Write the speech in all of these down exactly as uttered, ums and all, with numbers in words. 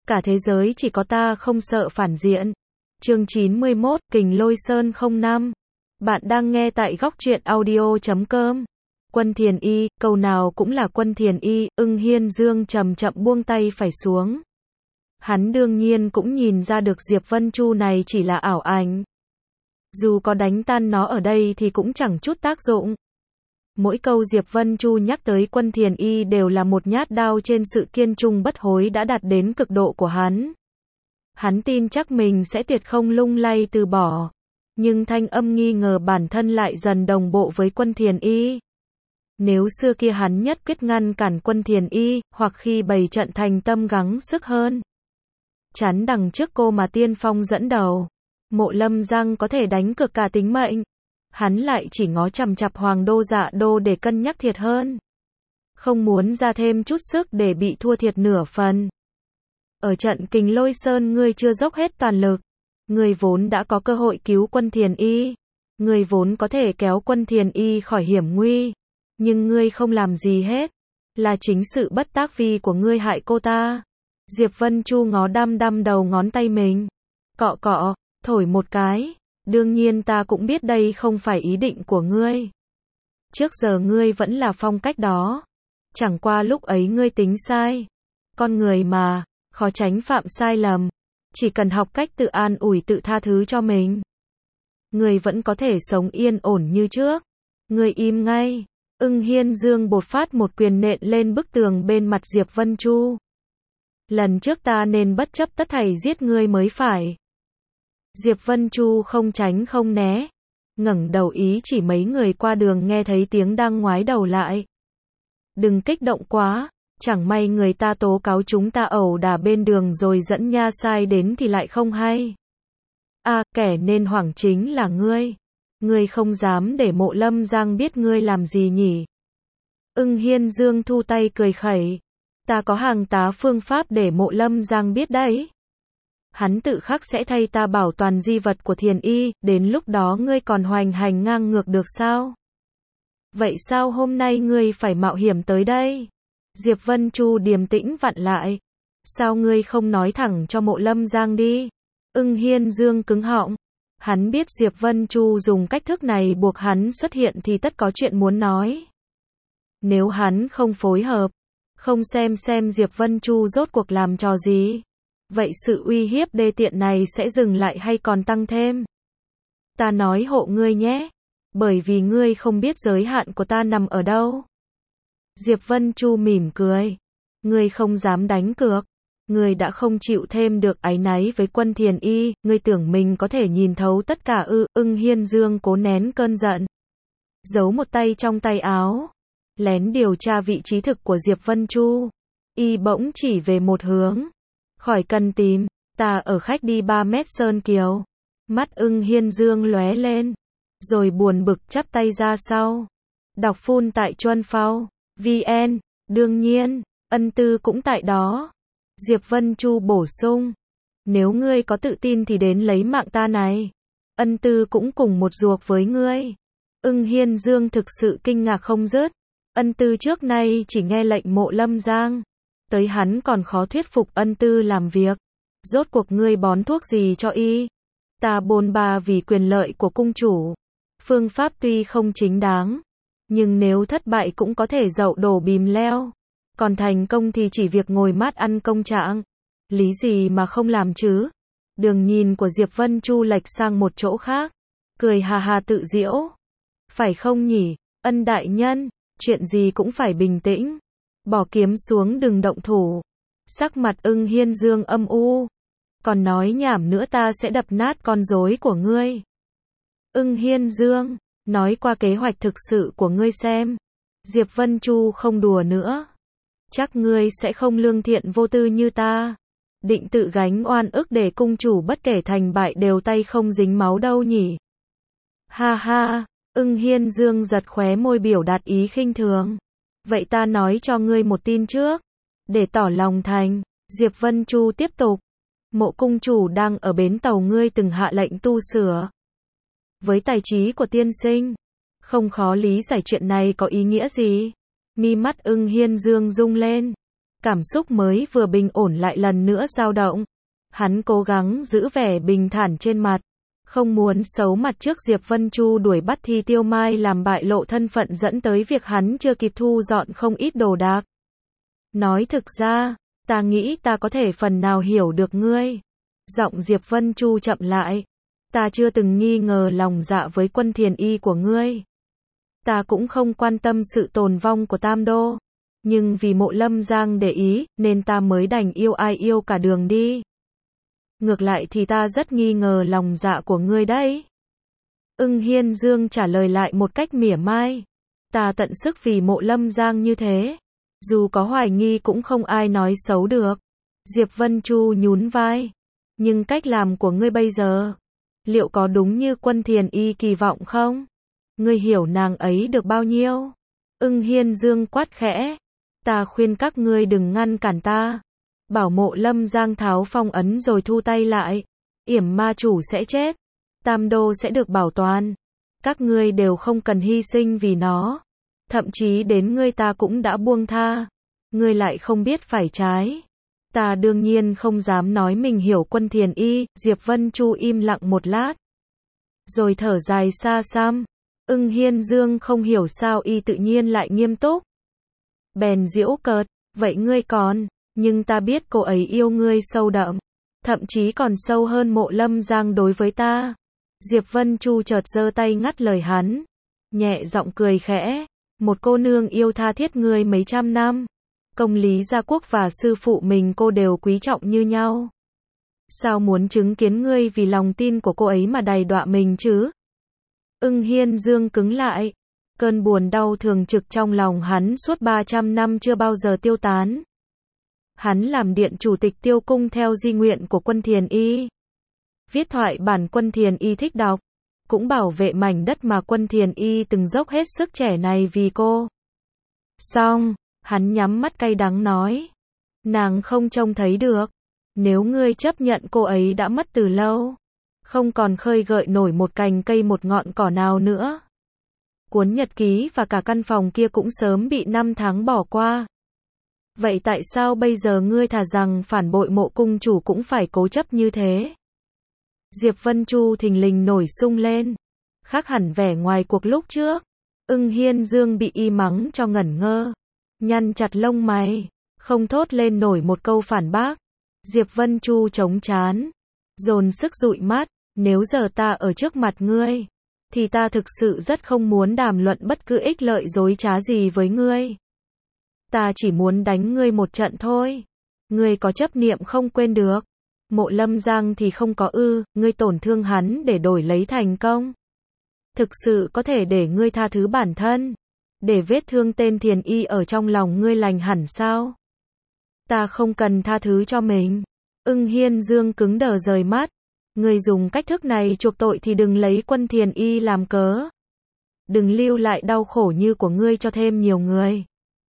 cả thế giới chỉ có ta không sợ phản diện. Chương chín mươi mốt, Kình Lôi Sơn không năm. Bạn đang nghe tại góc truyện audio chấm com. Quân Thiền Y, câu nào cũng là Quân Thiền Y, Ưng Hiên Dương chậm chậm buông tay phải xuống. Hắn đương nhiên cũng nhìn ra được Diệp Vân Chu này chỉ là ảo ảnh. Dù có đánh tan nó ở đây thì cũng chẳng chút tác dụng. Mỗi câu Diệp Vân Chu nhắc tới Quân Thiền Y đều là một nhát đao trên sự kiên trung bất hối đã đạt đến cực độ của hắn. Hắn tin chắc mình sẽ tuyệt không lung lay từ bỏ. Nhưng thanh âm nghi ngờ bản thân lại dần đồng bộ với Quân Thiền Y. Nếu xưa kia hắn nhất quyết ngăn cản Quân Thiền Y, hoặc khi bày trận thành tâm gắng sức hơn. Chắn đằng trước cô mà tiên phong dẫn đầu. Mộ Lâm Giang có thể đánh cược cả tính mệnh. Hắn lại chỉ ngó chằm chằm Hoàng Đô Dạ Đô để cân nhắc thiệt hơn. Không muốn ra thêm chút sức để bị thua thiệt nửa phần. Ở trận Kình Lôi Sơn ngươi chưa dốc hết toàn lực. Ngươi vốn đã có cơ hội cứu Quân Thiền Y. Ngươi vốn có thể kéo Quân Thiền Y khỏi hiểm nguy. Nhưng ngươi không làm gì hết. Là chính sự bất tác vi của ngươi hại cô ta. Diệp Vân Chu ngó đăm đăm đầu ngón tay mình. Cọ cọ, thổi một cái. Đương nhiên ta cũng biết đây không phải ý định của ngươi. Trước giờ ngươi vẫn là phong cách đó. Chẳng qua lúc ấy ngươi tính sai. Con người mà, khó tránh phạm sai lầm. Chỉ cần học cách tự an ủi tự tha thứ cho mình. Ngươi vẫn có thể sống yên ổn như trước. Ngươi im ngay. Ưng Hiên Dương bột phát một quyền nện lên bức tường bên mặt Diệp Vân Chu. Lần trước ta nên bất chấp tất thảy giết ngươi mới phải. Diệp Vân Chu không tránh không né. Ngẩng đầu ý chỉ mấy người qua đường nghe thấy tiếng đang ngoái đầu lại. Đừng kích động quá. Chẳng may người ta tố cáo chúng ta ẩu đả bên đường rồi dẫn nha sai đến thì lại không hay. À, kẻ nên hoảng chính là ngươi. Ngươi không dám để Mộ Lâm Giang biết ngươi làm gì nhỉ? Ưng Hiên Dương thu tay cười khẩy. Ta có hàng tá phương pháp để Mộ Lâm Giang biết đấy. Hắn tự khắc sẽ thay ta bảo toàn di vật của Thiền Y, đến lúc đó ngươi còn hoành hành ngang ngược được sao? Vậy sao hôm nay ngươi phải mạo hiểm tới đây? Diệp Vân Chu điềm tĩnh vặn lại. Sao ngươi không nói thẳng cho Mộ Lâm Giang đi? Ưng Hiên Dương cứng họng. Hắn biết Diệp Vân Chu dùng cách thức này buộc hắn xuất hiện thì tất có chuyện muốn nói. Nếu hắn không phối hợp, không xem xem Diệp Vân Chu rốt cuộc làm trò gì, vậy sự uy hiếp đê tiện này sẽ dừng lại hay còn tăng thêm? Ta nói hộ ngươi nhé, bởi vì ngươi không biết giới hạn của ta nằm ở đâu. Diệp Vân Chu mỉm cười. Ngươi không dám đánh cược. Ngươi đã không chịu thêm được áy náy với Quân Thiền Y, ngươi tưởng mình có thể nhìn thấu tất cả ư? Ưng Hiên Dương cố nén cơn giận. Giấu một tay trong tay áo. Lén điều tra vị trí thực của Diệp Vân Chu. Y bỗng chỉ về một hướng. Khỏi cần tìm, ta ở khách đi ba mét Sơn Kiều. Mắt Ưng Hiên Dương lóe lên. Rồi buồn bực chắp tay ra sau. Đọc phun tại Chuân Phao, vn, đương nhiên, ân tư cũng tại đó. Diệp Vân Chu bổ sung. Nếu ngươi có tự tin thì đến lấy mạng ta này. Ân tư cũng cùng một ruột với ngươi. Ưng Hiên Dương thực sự kinh ngạc không dứt. Ân tư trước nay chỉ nghe lệnh Mộ Lâm Giang. Tới hắn còn khó thuyết phục ân tư làm việc. Rốt cuộc ngươi bón thuốc gì cho y? Ta bôn ba vì quyền lợi của cung chủ. Phương pháp tuy không chính đáng. Nhưng nếu thất bại cũng có thể dậu đổ bìm leo. Còn thành công thì chỉ việc ngồi mát ăn công trạng. Lý gì mà không làm chứ? Đường nhìn của Diệp Vân Chu lệch sang một chỗ khác. Cười hà hà tự giễu. Phải không nhỉ? Ân đại nhân, chuyện gì cũng phải bình tĩnh. Bỏ kiếm xuống đừng động thủ. Sắc mặt Ưng Hiên Dương âm u. Còn nói nhảm nữa ta sẽ đập nát con rối của ngươi. Ưng Hiên Dương, nói qua kế hoạch thực sự của ngươi xem. Diệp Vân Chu không đùa nữa. Chắc ngươi sẽ không lương thiện vô tư như ta. Định tự gánh oan ức để cung chủ bất kể thành bại đều tay không dính máu đâu nhỉ. Ha ha, Ưng Hiên Dương giật khóe môi biểu đạt ý khinh thường. Vậy ta nói cho ngươi một tin trước. Để tỏ lòng thành, Diệp Vân Chu tiếp tục. Mộ cung chủ đang ở bến tàu ngươi từng hạ lệnh tu sửa. Với tài trí của tiên sinh, không khó lý giải chuyện này có ý nghĩa gì. Mi mắt Ưng Hiên Dương rung lên. Cảm xúc mới vừa bình ổn lại lần nữa dao động. Hắn cố gắng giữ vẻ bình thản trên mặt, không muốn xấu mặt trước Diệp Vân Chu đuổi bắt thì Tiêu Mai làm bại lộ thân phận dẫn tới việc hắn chưa kịp thu dọn không ít đồ đạc. Nói thực ra, ta nghĩ ta có thể phần nào hiểu được ngươi. Giọng Diệp Vân Chu chậm lại. Ta chưa từng nghi ngờ lòng dạ với Quân Thiền Y của ngươi. Ta cũng không quan tâm sự tồn vong của Tam Đô. Nhưng vì Mộ Lâm Giang để ý, nên ta mới đành yêu ai yêu cả đường đi. Ngược lại thì ta rất nghi ngờ lòng dạ của ngươi đấy. Ưng Hiên Dương trả lời lại một cách mỉa mai. Ta tận sức vì Mộ Lâm Giang như thế. Dù có hoài nghi cũng không ai nói xấu được. Diệp Vân Chu nhún vai. Nhưng cách làm của ngươi bây giờ, liệu có đúng như Quân Thiền Y kỳ vọng không? Ngươi hiểu nàng ấy được bao nhiêu? Ưng Hiên Dương quát khẽ. Ta khuyên các ngươi đừng ngăn cản ta. Bảo Mộ Lâm Giang tháo phong ấn rồi thu tay lại. Yểm ma chủ sẽ chết. Tam Đô sẽ được bảo toàn. Các ngươi đều không cần hy sinh vì nó. Thậm chí đến ngươi ta cũng đã buông tha. Ngươi lại không biết phải trái. Ta đương nhiên không dám nói mình hiểu Quân Thiền Y. Diệp Vân Chu im lặng một lát, rồi thở dài xa xăm. Ưng Hiên Dương không hiểu sao y tự nhiên lại nghiêm túc. Bèn giễu cợt. Vậy ngươi còn, nhưng ta biết cô ấy yêu ngươi sâu đậm. Thậm chí còn sâu hơn Mộ Lâm Giang đối với ta. Diệp Vân Chu chợt giơ tay ngắt lời hắn. Nhẹ giọng cười khẽ. Một cô nương yêu tha thiết ngươi mấy trăm năm. Công lý gia quốc và sư phụ mình cô đều quý trọng như nhau. Sao muốn chứng kiến ngươi vì lòng tin của cô ấy mà đày đọa mình chứ? Ưng Hiên Dương cứng lại. Cơn buồn đau thường trực trong lòng hắn suốt ba trăm năm chưa bao giờ tiêu tán. Hắn làm điện chủ tịch Tiêu Cung theo di nguyện của Quân Thiền Y. Viết thoại bản Quân Thiền Y thích đọc. Cũng bảo vệ mảnh đất mà Quân Thiền Y từng dốc hết sức trẻ này vì cô. Xong, hắn nhắm mắt cay đắng nói. Nàng không trông thấy được. Nếu ngươi chấp nhận cô ấy đã mất từ lâu. Không còn khơi gợi nổi một cành cây một ngọn cỏ nào nữa. Cuốn nhật ký và cả căn phòng kia cũng sớm bị năm tháng bỏ qua. Vậy tại sao bây giờ ngươi thà rằng phản bội Mộ cung chủ cũng phải cố chấp như thế? Diệp Vân Chu thình lình nổi sung lên. Khác hẳn vẻ ngoài cuộc lúc trước. Ưng Hiên Dương bị y mắng cho ngẩn ngơ. Nhăn chặt lông mày. Không thốt lên nổi một câu phản bác. Diệp Vân Chu chống chán. Dồn sức dụi mắt. Nếu giờ ta ở trước mặt ngươi, thì ta thực sự rất không muốn đàm luận bất cứ ích lợi dối trá gì với ngươi. Ta chỉ muốn đánh ngươi một trận thôi. Ngươi có chấp niệm không quên được. Mộ Lâm Giang thì không có ư, ngươi tổn thương hắn để đổi lấy thành công. Thực sự có thể để ngươi tha thứ bản thân, để vết thương tên Thiền Y ở trong lòng ngươi lành hẳn sao? Ta không cần tha thứ cho mình. Ưng Hiên Dương cứng đờ rời mắt. Ngươi dùng cách thức này chuộc tội thì đừng lấy Quân Thiền Y làm cớ. Đừng lưu lại đau khổ như của ngươi cho thêm nhiều người.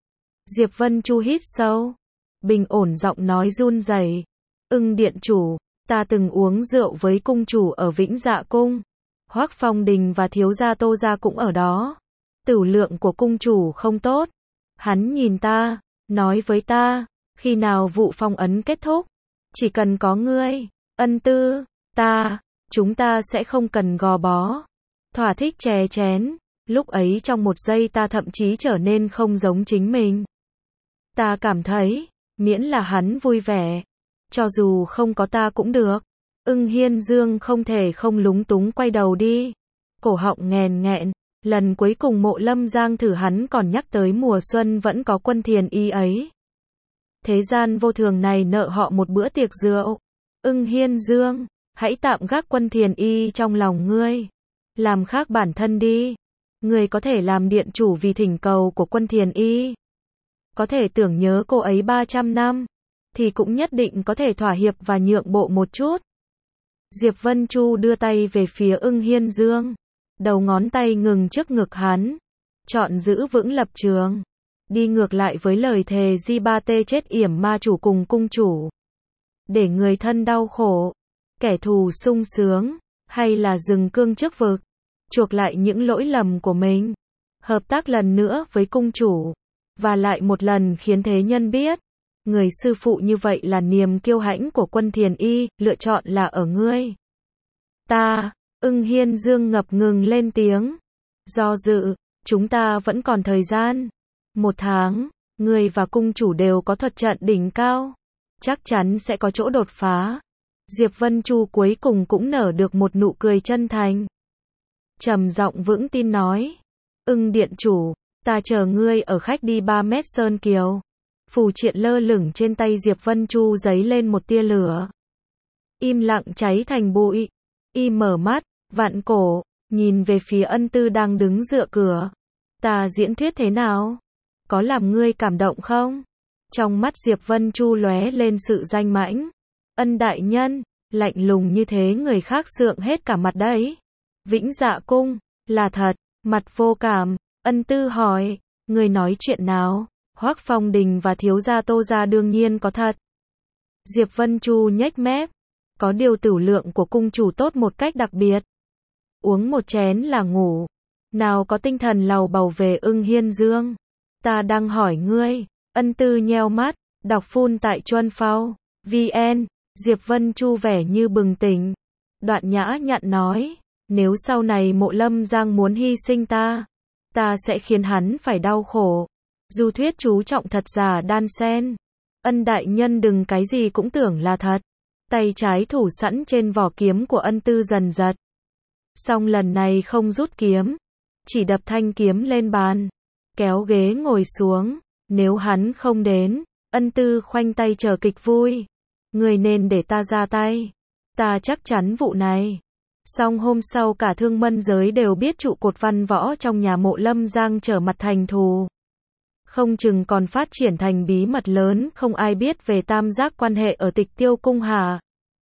Diệp Vân Chu hít sâu, bình ổn giọng nói run rẩy. Ưng điện chủ, ta từng uống rượu với cung chủ ở Vĩnh Dạ Cung. Hoắc Phong Đình và thiếu gia Tô gia cũng ở đó. Tửu lượng của cung chủ không tốt. Hắn nhìn ta, nói với ta, khi nào vụ phong ấn kết thúc, chỉ cần có ngươi, ân tư, ta, chúng ta sẽ không cần gò bó. Thỏa thích chè chén. Lúc ấy trong một giây ta thậm chí trở nên không giống chính mình. Ta cảm thấy, miễn là hắn vui vẻ, cho dù không có ta cũng được. Ưng Hiên Dương không thể không lúng túng quay đầu đi. Cổ họng nghèn nghẹn. Lần cuối cùng Mộ Lâm Giang thử hắn còn nhắc tới mùa xuân vẫn có Quân Thiền Y ấy. Thế gian vô thường này nợ họ một bữa tiệc rượu. Ưng Hiên Dương, hãy tạm gác Quân Thiền Y trong lòng ngươi. Làm khác bản thân đi. Ngươi có thể làm điện chủ vì thỉnh cầu của Quân Thiền Y. Có thể tưởng nhớ cô ấy ba trăm năm. Thì cũng nhất định có thể thỏa hiệp và nhượng bộ một chút. Diệp Vân Chu đưa tay về phía Ưng Hiên Dương. Đầu ngón tay ngừng trước ngực hắn. Chọn giữ vững lập trường. Đi ngược lại với lời thề Di Ba Tê chết yểm ma chủ cùng cung chủ. Để người thân đau khổ. Kẻ thù sung sướng. Hay là dừng cương trước vực. Chuộc lại những lỗi lầm của mình. Hợp tác lần nữa với cung chủ. Và lại một lần khiến thế nhân biết. Người sư phụ như vậy là niềm kiêu hãnh của Quân Thiền Y, lựa chọn là ở ngươi. Ta, Ưng Hiên Dương ngập ngừng lên tiếng. Do dự, chúng ta vẫn còn thời gian. Một tháng, ngươi và cung chủ đều có thuật trận đỉnh cao. Chắc chắn sẽ có chỗ đột phá. Diệp Vân Chu cuối cùng cũng nở được một nụ cười chân thành. Trầm giọng vững tin nói. Ưng điện chủ, ta chờ ngươi ở khách đi ba mét Sơn Kiều. Phù triện lơ lửng trên tay Diệp Vân Chu giấy lên một tia lửa. Im lặng cháy thành bụi. Y mở mắt, vặn cổ, nhìn về phía Ân Tư đang đứng dựa cửa. Ta diễn thuyết thế nào? Có làm ngươi cảm động không? Trong mắt Diệp Vân Chu lóe lên sự danh mãnh. Ân đại nhân, lạnh lùng như thế người khác sượng hết cả mặt đấy. Vĩnh Dạ cung, là thật, mặt vô cảm. Ân Tư hỏi, người nói chuyện nào? Hoắc Phong Đình và thiếu gia Tô gia đương nhiên có thật. Diệp Vân Chu nhếch mép, có điều tửu lượng của cung chủ tốt một cách đặc biệt. Uống một chén là ngủ, nào có tinh thần lầu bầu về Ưng Hiên Dương. Ta đang hỏi ngươi. Ân Tư nheo mắt, đọc phun tại Chuân Phao, vn, Diệp Vân Chu vẻ như bừng tỉnh. Đoạn nhã nhặn nói, nếu sau này Mộ Lâm Giang muốn hy sinh ta, ta sẽ khiến hắn phải đau khổ. Du thuyết chú trọng thật giả đan xen. Ân đại nhân đừng cái gì cũng tưởng là thật. Tay trái thủ sẵn trên vỏ kiếm của Ân Tư dần giật. Song lần này không rút kiếm, chỉ đập thanh kiếm lên bàn, kéo ghế ngồi xuống. Nếu hắn không đến, Ân Tư khoanh tay chờ kịch vui. Người nên để ta ra tay. Ta chắc chắn vụ này. Song hôm sau cả Thương Mân giới đều biết trụ cột văn võ trong nhà Mộ Lâm Giang trở mặt thành thù. Không chừng còn phát triển thành bí mật lớn không ai biết về tam giác quan hệ ở Tịch Tiêu cung hả?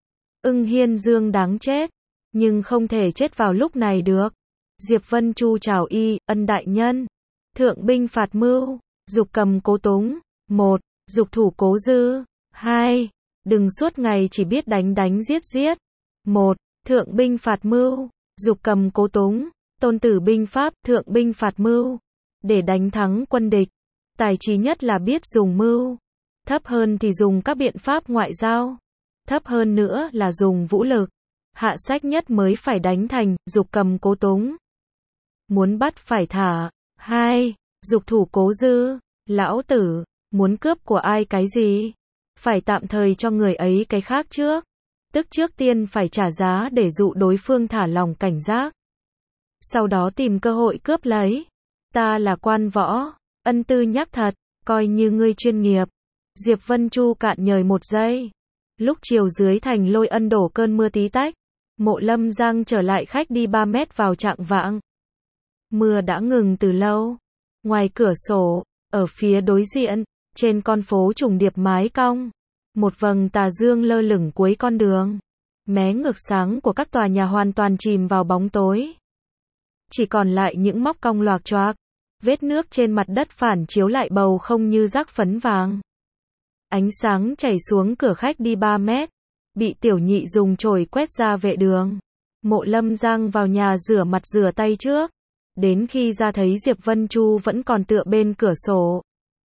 Ưng Hiên Dương đáng chết, nhưng không thể chết vào lúc này được. Diệp Vân Chu chào y, Ân đại nhân. Thượng binh phạt mưu, dục cầm cố túng. Một, dục thủ cố dư. Hai, đừng suốt ngày chỉ biết đánh đánh giết giết. Một, thượng binh phạt mưu, dục cầm cố túng. Tôn Tử binh pháp, thượng binh phạt mưu. Để đánh thắng quân địch, tài trí nhất là biết dùng mưu. Thấp hơn thì dùng các biện pháp ngoại giao. Thấp hơn nữa là dùng vũ lực. Hạ sách nhất mới phải đánh thành, dục cầm cố túng. Muốn bắt phải thả. Hai, dục thủ cố dư. Lão tử, muốn cướp của ai cái gì? Phải tạm thời cho người ấy cái khác trước. Tức trước tiên phải trả giá để dụ đối phương thả lòng cảnh giác. Sau đó tìm cơ hội cướp lấy. Ta là quan võ. Ân Tư nhắc thật, coi như ngươi chuyên nghiệp. Diệp Vân Chu cạn nhời một giây. Lúc chiều dưới thành Lôi Ân đổ cơn mưa tí tách. Mộ Lâm Giang trở lại khách đi ba mét vào trạng vạng. Mưa đã ngừng từ lâu. Ngoài cửa sổ, ở phía đối diện, trên con phố trùng điệp mái cong, một vầng tà dương lơ lửng cuối con đường. Mé ngược sáng của các tòa nhà hoàn toàn chìm vào bóng tối. Chỉ còn lại những móc cong loạc choạc. Vết nước trên mặt đất phản chiếu lại bầu không như rác phấn vàng. Ánh sáng chảy xuống cửa khách đi ba mét. Bị tiểu nhị dùng chổi quét ra vệ đường. Mộ Lâm Giang vào nhà rửa mặt rửa tay trước. Đến khi ra thấy Diệp Vân Chu vẫn còn tựa bên cửa sổ.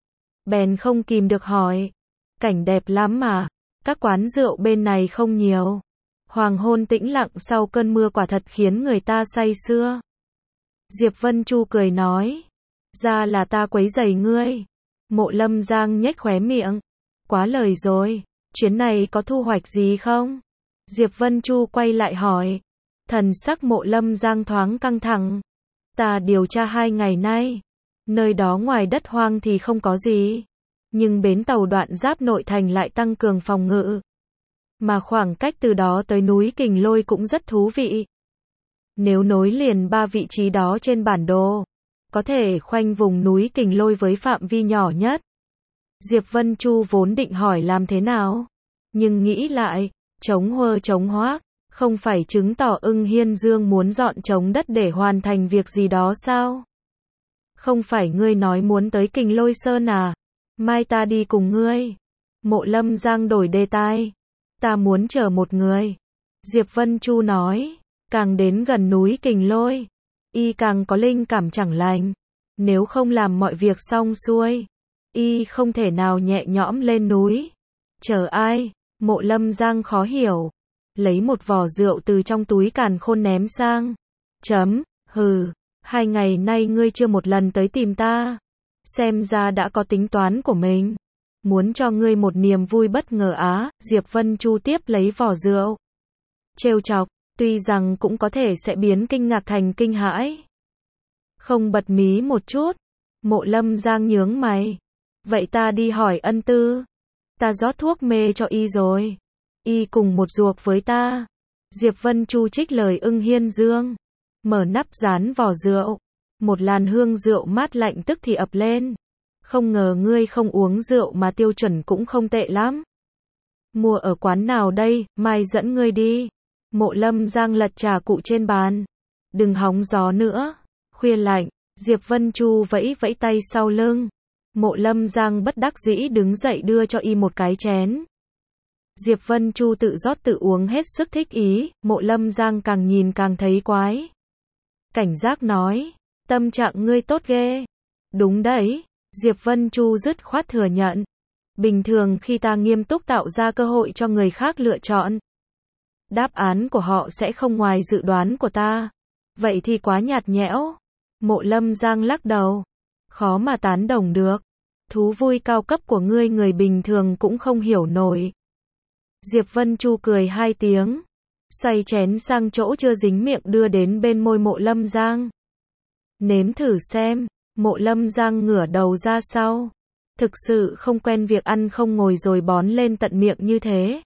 Bèn không kìm được hỏi. Cảnh đẹp lắm mà. Các quán rượu bên này không nhiều. Hoàng hôn tĩnh lặng sau cơn mưa quả thật khiến người ta say sưa. Diệp Vân Chu cười nói. Ra là ta quấy rầy ngươi. Mộ Lâm Giang nhếch khóe miệng. Quá lời rồi. Chuyến này có thu hoạch gì không? Diệp Vân Chu quay lại hỏi. Thần sắc Mộ Lâm Giang thoáng căng thẳng. Ta điều tra hai ngày nay. Nơi đó ngoài đất hoang thì không có gì. Nhưng bến tàu đoạn giáp nội thành lại tăng cường phòng ngự. Mà khoảng cách từ đó tới núi Kình Lôi cũng rất thú vị. Nếu nối liền ba vị trí đó trên bản đồ, có thể khoanh vùng núi Kình Lôi với phạm vi nhỏ nhất. Diệp Vân Chu vốn định hỏi làm thế nào, nhưng nghĩ lại, chống huơ chống hoác, không phải chứng tỏ Ưng Hiên Dương muốn dọn trống đất để hoàn thành việc gì đó sao? Không phải ngươi nói muốn tới Kình Lôi Sơn à? Mai ta đi cùng ngươi. Mộ Lâm Giang đổi đề tài. Ta muốn chờ một người. Diệp Vân Chu nói, càng đến gần núi Kình Lôi, y càng có linh cảm chẳng lành. Nếu không làm mọi việc xong xuôi, y không thể nào nhẹ nhõm lên núi. Chờ ai? Mộ Lâm Giang khó hiểu. Lấy một vò rượu từ trong túi càn khôn ném sang. Chấm, hừ, hai ngày nay ngươi chưa một lần tới tìm ta. Xem ra đã có tính toán của mình. Muốn cho ngươi một niềm vui bất ngờ á, Diệp Vân Chu tiếp lấy vò rượu. Trêu chọc, tuy rằng cũng có thể sẽ biến kinh ngạc thành kinh hãi. Không bật mí một chút. Mộ Lâm Giang nhướng mày. Vậy ta đi hỏi Ân Tư. Ta rót thuốc mê cho y rồi. Y cùng một ruột với ta. Diệp Vân Chu trích lời Ưng Hiên Dương. Mở nắp dán vò rượu. Một làn hương rượu mát lạnh tức thì ập lên. Không ngờ ngươi không uống rượu mà tiêu chuẩn cũng không tệ lắm. Mua ở quán nào đây, mai dẫn ngươi đi. Mộ Lâm Giang lật trà cụ trên bàn. Đừng hóng gió nữa. Khuya lạnh, Diệp Vân Chu vẫy vẫy tay sau lưng. Mộ Lâm Giang bất đắc dĩ đứng dậy đưa cho y một cái chén. Diệp Vân Chu tự rót tự uống hết sức thích ý, Mộ Lâm Giang càng nhìn càng thấy quái. Cảnh giác nói, tâm trạng ngươi tốt ghê. Đúng đấy, Diệp Vân Chu dứt khoát thừa nhận. Bình thường khi ta nghiêm túc tạo ra cơ hội cho người khác lựa chọn, đáp án của họ sẽ không ngoài dự đoán của ta. Vậy thì quá nhạt nhẽo. Mộ Lâm Giang lắc đầu. Khó mà tán đồng được. Thú vui cao cấp của ngươi người bình thường cũng không hiểu nổi. Diệp Vân Chu cười hai tiếng. Xoay chén sang chỗ chưa dính miệng đưa đến bên môi Mộ Lâm Giang. Nếm thử xem. Mộ Lâm Giang ngửa đầu ra sau. Thực sự không quen việc ăn không ngồi rồi bón lên tận miệng như thế.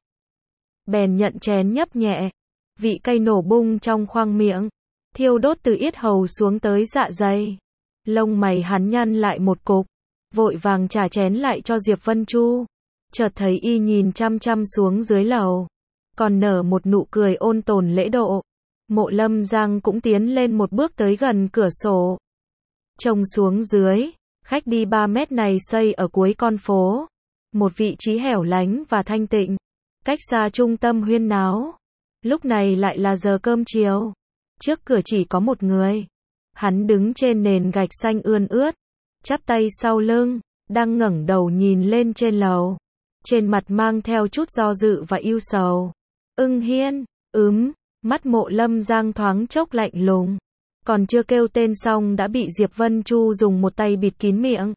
Bèn nhận chén nhấp nhẹ. Vị cay nổ bung trong khoang miệng. Thiêu đốt từ yết hầu xuống tới dạ dày. Lông mày hắn nhăn lại một cục. Vội vàng trả chén lại cho Diệp Vân Chu. Chợt thấy y nhìn chăm chăm xuống dưới lầu. Còn nở một nụ cười ôn tồn lễ độ. Mộ Lâm Giang cũng tiến lên một bước tới gần cửa sổ. Trông xuống dưới. Khách đi ba mét này xây ở cuối con phố. Một vị trí hẻo lánh và thanh tịnh. Cách xa trung tâm huyên náo. Lúc này lại là giờ cơm chiều. Trước cửa chỉ có một người. Hắn đứng trên nền gạch xanh ươn ướt. Chắp tay sau lưng. Đang ngẩng đầu nhìn lên trên lầu. Trên mặt mang theo chút do dự và ưu sầu. Ưng Hiên, ứm, mắt Mộ Lâm Giang thoáng chốc lạnh lùng. Còn chưa kêu tên xong đã bị Diệp Vân Chu dùng một tay bịt kín miệng.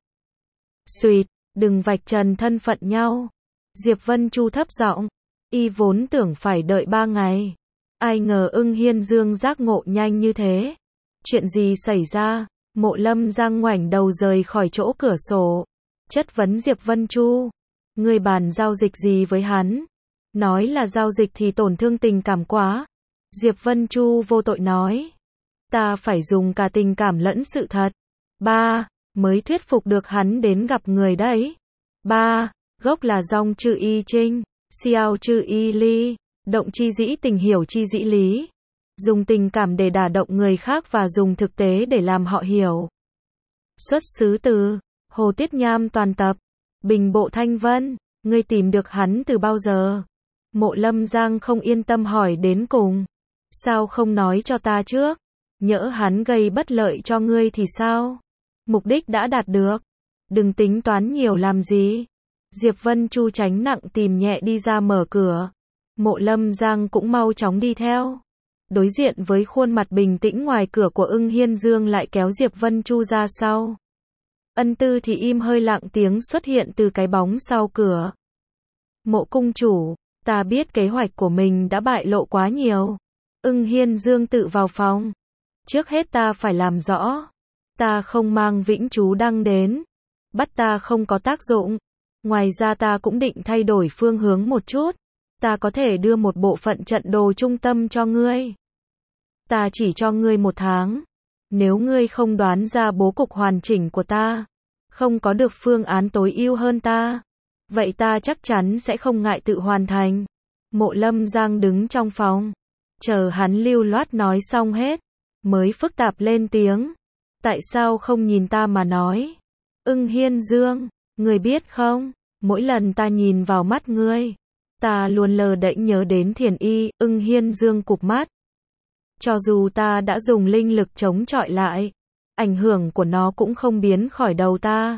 Xuyệt, đừng vạch trần thân phận nhau. Diệp Vân Chu thấp giọng. Y vốn tưởng phải đợi ba ngày. Ai ngờ Ưng Hiên Dương giác ngộ nhanh như thế. Chuyện gì xảy ra? Mộ Lâm Giang ngoảnh đầu rời khỏi chỗ cửa sổ. Chất vấn Diệp Vân Chu. Người bàn giao dịch gì với hắn? Nói là giao dịch thì tổn thương tình cảm quá. Diệp Vân Chu vô tội nói. Ta phải dùng cả tình cảm lẫn sự thật. Ba, mới thuyết phục được hắn đến gặp người đấy. Ba, gốc là dòng chữ y trinh, xiao chữ y ly, động chi dĩ tình hiểu chi dĩ lý. Dùng tình cảm để đả động người khác và dùng thực tế để làm họ hiểu. Xuất xứ từ Hồ Tiết Nham toàn tập. Bình Bộ Thanh Vân, ngươi tìm được hắn từ bao giờ? Mộ Lâm Giang không yên tâm hỏi đến cùng. Sao không nói cho ta trước? Nhỡ hắn gây bất lợi cho ngươi thì sao? Mục đích đã đạt được. Đừng tính toán nhiều làm gì. Diệp Vân Chu tránh nặng tìm nhẹ đi ra mở cửa. Mộ Lâm Giang cũng mau chóng đi theo. Đối diện với khuôn mặt bình tĩnh ngoài cửa của Ưng Hiên Dương lại kéo Diệp Vân Chu ra sau. Ân Tư thì im hơi lặng tiếng xuất hiện từ cái bóng sau cửa. Mộ cung chủ, ta biết kế hoạch của mình đã bại lộ quá nhiều. Ưng Hiên Dương tự vào phòng. Trước hết ta phải làm rõ. Ta không mang Vĩnh Chú Đăng đến. Bắt ta không có tác dụng. Ngoài ra ta cũng định thay đổi phương hướng một chút. Ta có thể đưa một bộ phận trận đồ trung tâm cho ngươi. Ta chỉ cho ngươi một tháng. Nếu ngươi không đoán ra bố cục hoàn chỉnh của ta, không có được phương án tối ưu hơn ta, vậy ta chắc chắn sẽ không ngại tự hoàn thành. Mộ Lâm Giang đứng trong phòng, chờ hắn lưu loát nói xong hết, mới phức tạp lên tiếng. Tại sao không nhìn ta mà nói? Ưng Hiên Dương, ngươi biết không, mỗi lần ta nhìn vào mắt ngươi, ta luôn lờ đễnh nhớ đến Thiền Y. Ưng Hiên Dương cụp mắt. Cho dù ta đã dùng linh lực chống chọi lại, ảnh hưởng của nó cũng không biến khỏi đầu ta.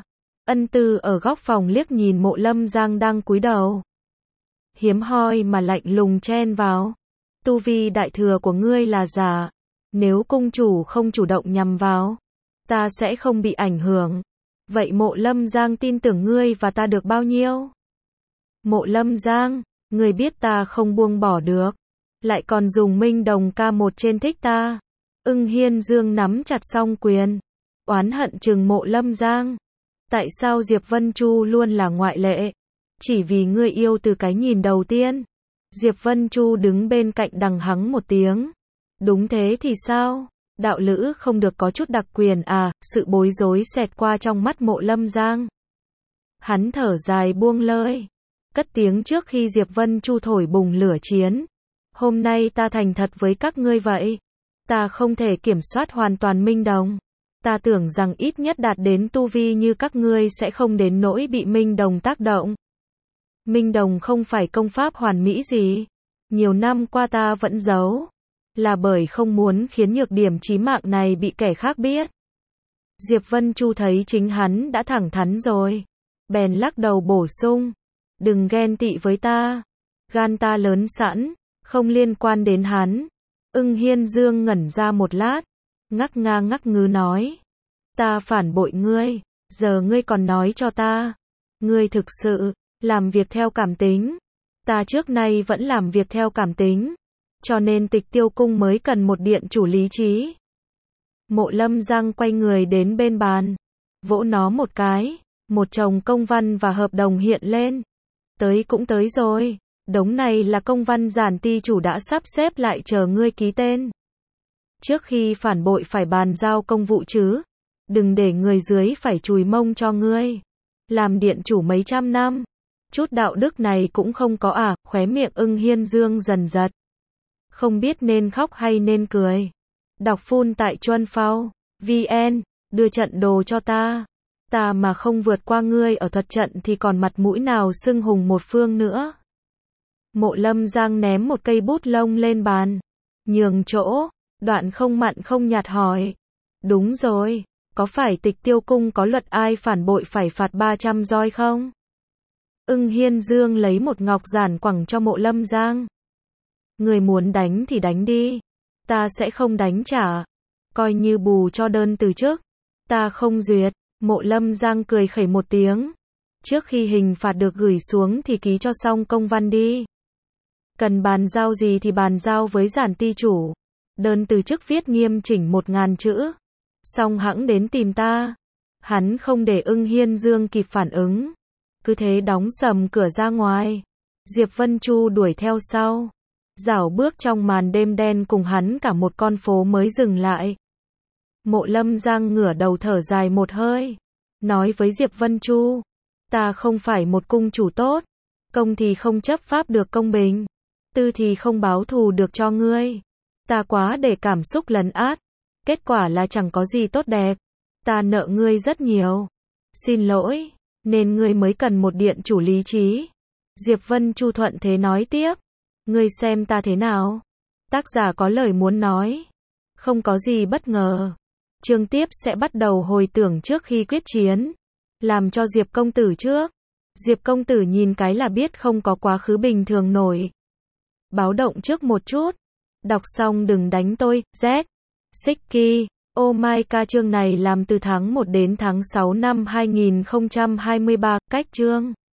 Ân Tư ở góc phòng liếc nhìn Mộ Lâm Giang đang cúi đầu. Hiếm hoi mà lạnh lùng chen vào. Tu vi đại thừa của ngươi là giả. Nếu cung chủ không chủ động nhằm vào, ta sẽ không bị ảnh hưởng. Vậy Mộ Lâm Giang tin tưởng ngươi và ta được bao nhiêu? Mộ Lâm Giang, ngươi biết ta không buông bỏ được. Lại còn dùng Minh Đồng ca một trên thích ta. Ưng Hiên Dương nắm chặt song quyền. Oán hận trừng Mộ Lâm Giang. Tại sao Diệp Vân Chu luôn là ngoại lệ? Chỉ vì ngươi yêu từ cái nhìn đầu tiên. Diệp Vân Chu đứng bên cạnh đằng hắng một tiếng. Đúng thế thì sao? Đạo lữ không được có chút đặc quyền à? Sự bối rối xẹt qua trong mắt Mộ Lâm Giang. Hắn thở dài buông lời. Cất tiếng trước khi Diệp Vân Chu thổi bùng lửa chiến. Hôm nay ta thành thật với các ngươi vậy. Ta không thể kiểm soát hoàn toàn Minh Đồng. Ta tưởng rằng ít nhất đạt đến tu vi như các ngươi sẽ không đến nỗi bị Minh Đồng tác động. Minh Đồng không phải công pháp hoàn mỹ gì. Nhiều năm qua ta vẫn giấu. Là bởi không muốn khiến nhược điểm chí mạng này bị kẻ khác biết. Diệp Vân Chu thấy chính hắn đã thẳng thắn rồi. Bèn lắc đầu bổ sung. Đừng ghen tị với ta. Gan ta lớn sẵn. Không liên quan đến hắn. Ưng Hiên Dương ngẩn ra một lát. Ngắc nga ngắc ngứ nói. Ta phản bội ngươi. Giờ ngươi còn nói cho ta. Ngươi thực sự làm việc theo cảm tính. Ta trước nay vẫn làm việc theo cảm tính. Cho nên Tịch Tiêu Cung mới cần một điện chủ lý trí. Mộ Lâm Giang quay người đến bên bàn. Vỗ nó một cái. Một chồng công văn và hợp đồng hiện lên. Tới cũng tới rồi. Đống này là công văn Giản ty chủ đã sắp xếp lại chờ ngươi ký tên. Trước khi phản bội phải bàn giao công vụ chứ. Đừng để người dưới phải chùi mông cho ngươi. Làm điện chủ mấy trăm năm. Chút đạo đức này cũng không có à? Khóe miệng Ưng Hiên Dương dần giật. Không biết nên khóc hay nên cười. Đọc phun tại Chuân Phao. vn. Đưa trận đồ cho ta. Ta mà không vượt qua ngươi ở thuật trận thì còn mặt mũi nào xưng hùng một phương nữa. Mộ Lâm Giang ném một cây bút lông lên bàn. Nhường chỗ. Đoạn không mặn không nhạt hỏi. Đúng rồi. Có phải Tịch Tiêu Cung có luật ai phản bội phải phạt ba trăm roi không? Ưng Hiên Dương lấy một ngọc giản quẳng cho Mộ Lâm Giang. Người muốn đánh thì đánh đi. Ta sẽ không đánh trả. Coi như bù cho đơn từ chức. Ta không duyệt. Mộ Lâm Giang cười khẩy một tiếng. Trước khi hình phạt được gửi xuống thì ký cho xong công văn đi. Cần bàn giao gì thì bàn giao với Giản ty chủ. Đơn từ chức viết nghiêm chỉnh một ngàn chữ. Xong hẵng đến tìm ta. Hắn không để Ưng Hiên Dương kịp phản ứng. Cứ thế đóng sầm cửa ra ngoài. Diệp Vân Chu đuổi theo sau. Dảo bước trong màn đêm đen cùng hắn cả một con phố mới dừng lại. Mộ Lâm Giang ngửa đầu thở dài một hơi. Nói với Diệp Vân Chu. Ta không phải một cung chủ tốt. Công thì không chấp pháp được công bình. Tư thì không báo thù được cho ngươi. Ta quá để cảm xúc lấn át. Kết quả là chẳng có gì tốt đẹp. Ta nợ ngươi rất nhiều. Xin lỗi. Nên ngươi mới cần một điện chủ lý trí. Diệp Vân Chu thuận thế nói tiếp. Ngươi xem ta thế nào? Tác giả có lời muốn nói. Không có gì bất ngờ. Chương tiếp sẽ bắt đầu hồi tưởng trước khi quyết chiến. Làm cho Diệp công tử trước. Diệp công tử nhìn cái là biết không có quá khứ bình thường nổi. Báo động trước một chút. Đọc xong đừng đánh tôi, Z. Siki. Oh my god, chương này làm từ tháng một đến tháng sáu năm hai nghìn không trăm hai mươi ba, cách chương.